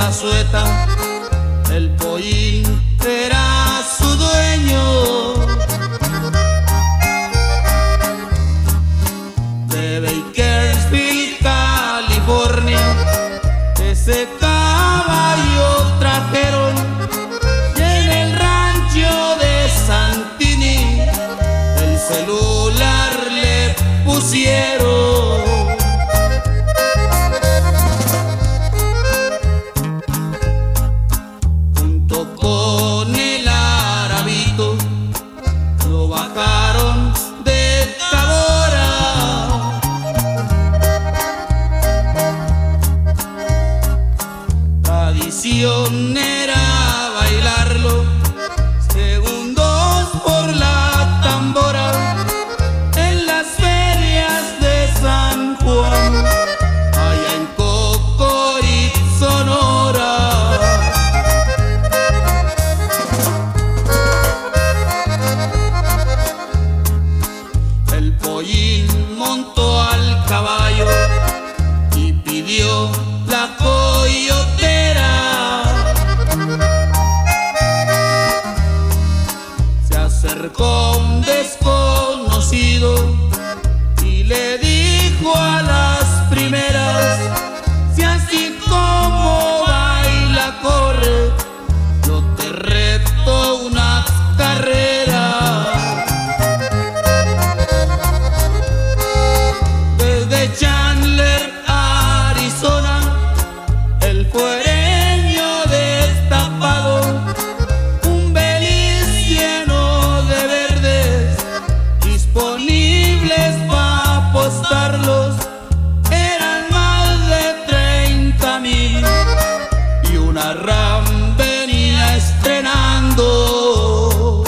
Zazueta, el Pollín era su dueño. De Bakersfield, California, ese caballo trajeron y en el rancho de Santini el celular le pusieron. Junto con el Arabito lo bajaron de Tabora. Tradición era bailarlo, segundos por la tambora, en las ferias de San Juan, allá en Cocorit, Sonora. El Pollín montó al caballo y pidió la coyotera. Se acercó un desconocido y le dijo a las primeras: si así como baila corre, yo te reto una carrera. Desde Chandler, Arizona, el fuereño destapado, un Beliz lleno de verdes disponibles para apostarlos, eran más de 30,000 y una RAM venía estrenando.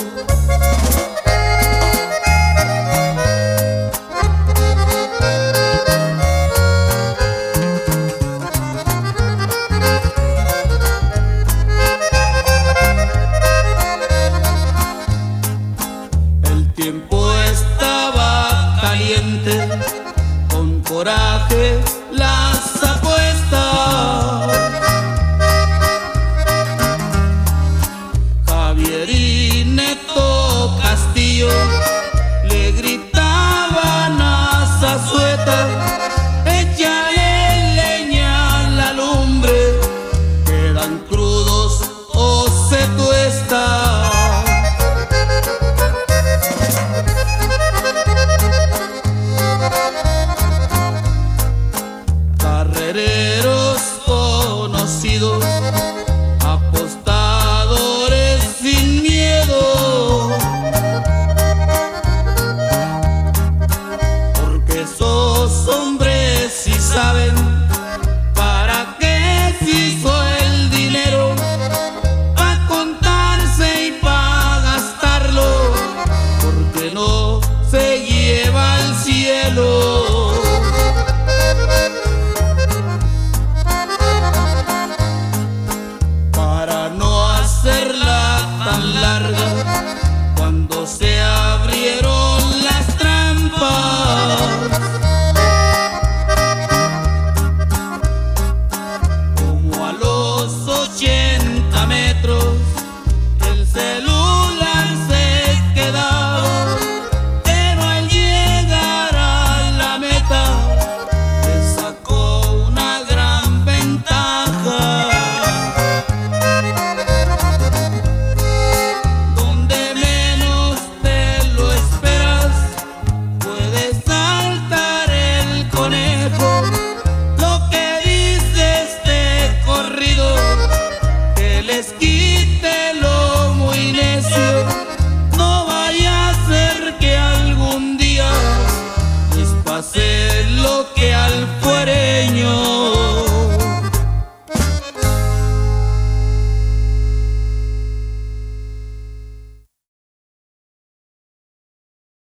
El tiempo estaba caliente, con coraje las apuestas. Javier y Neto Castillo le gritaban a Zazueta: échale leña a la lumbre, quedan crudos o se tuesta. Carrereros conocidos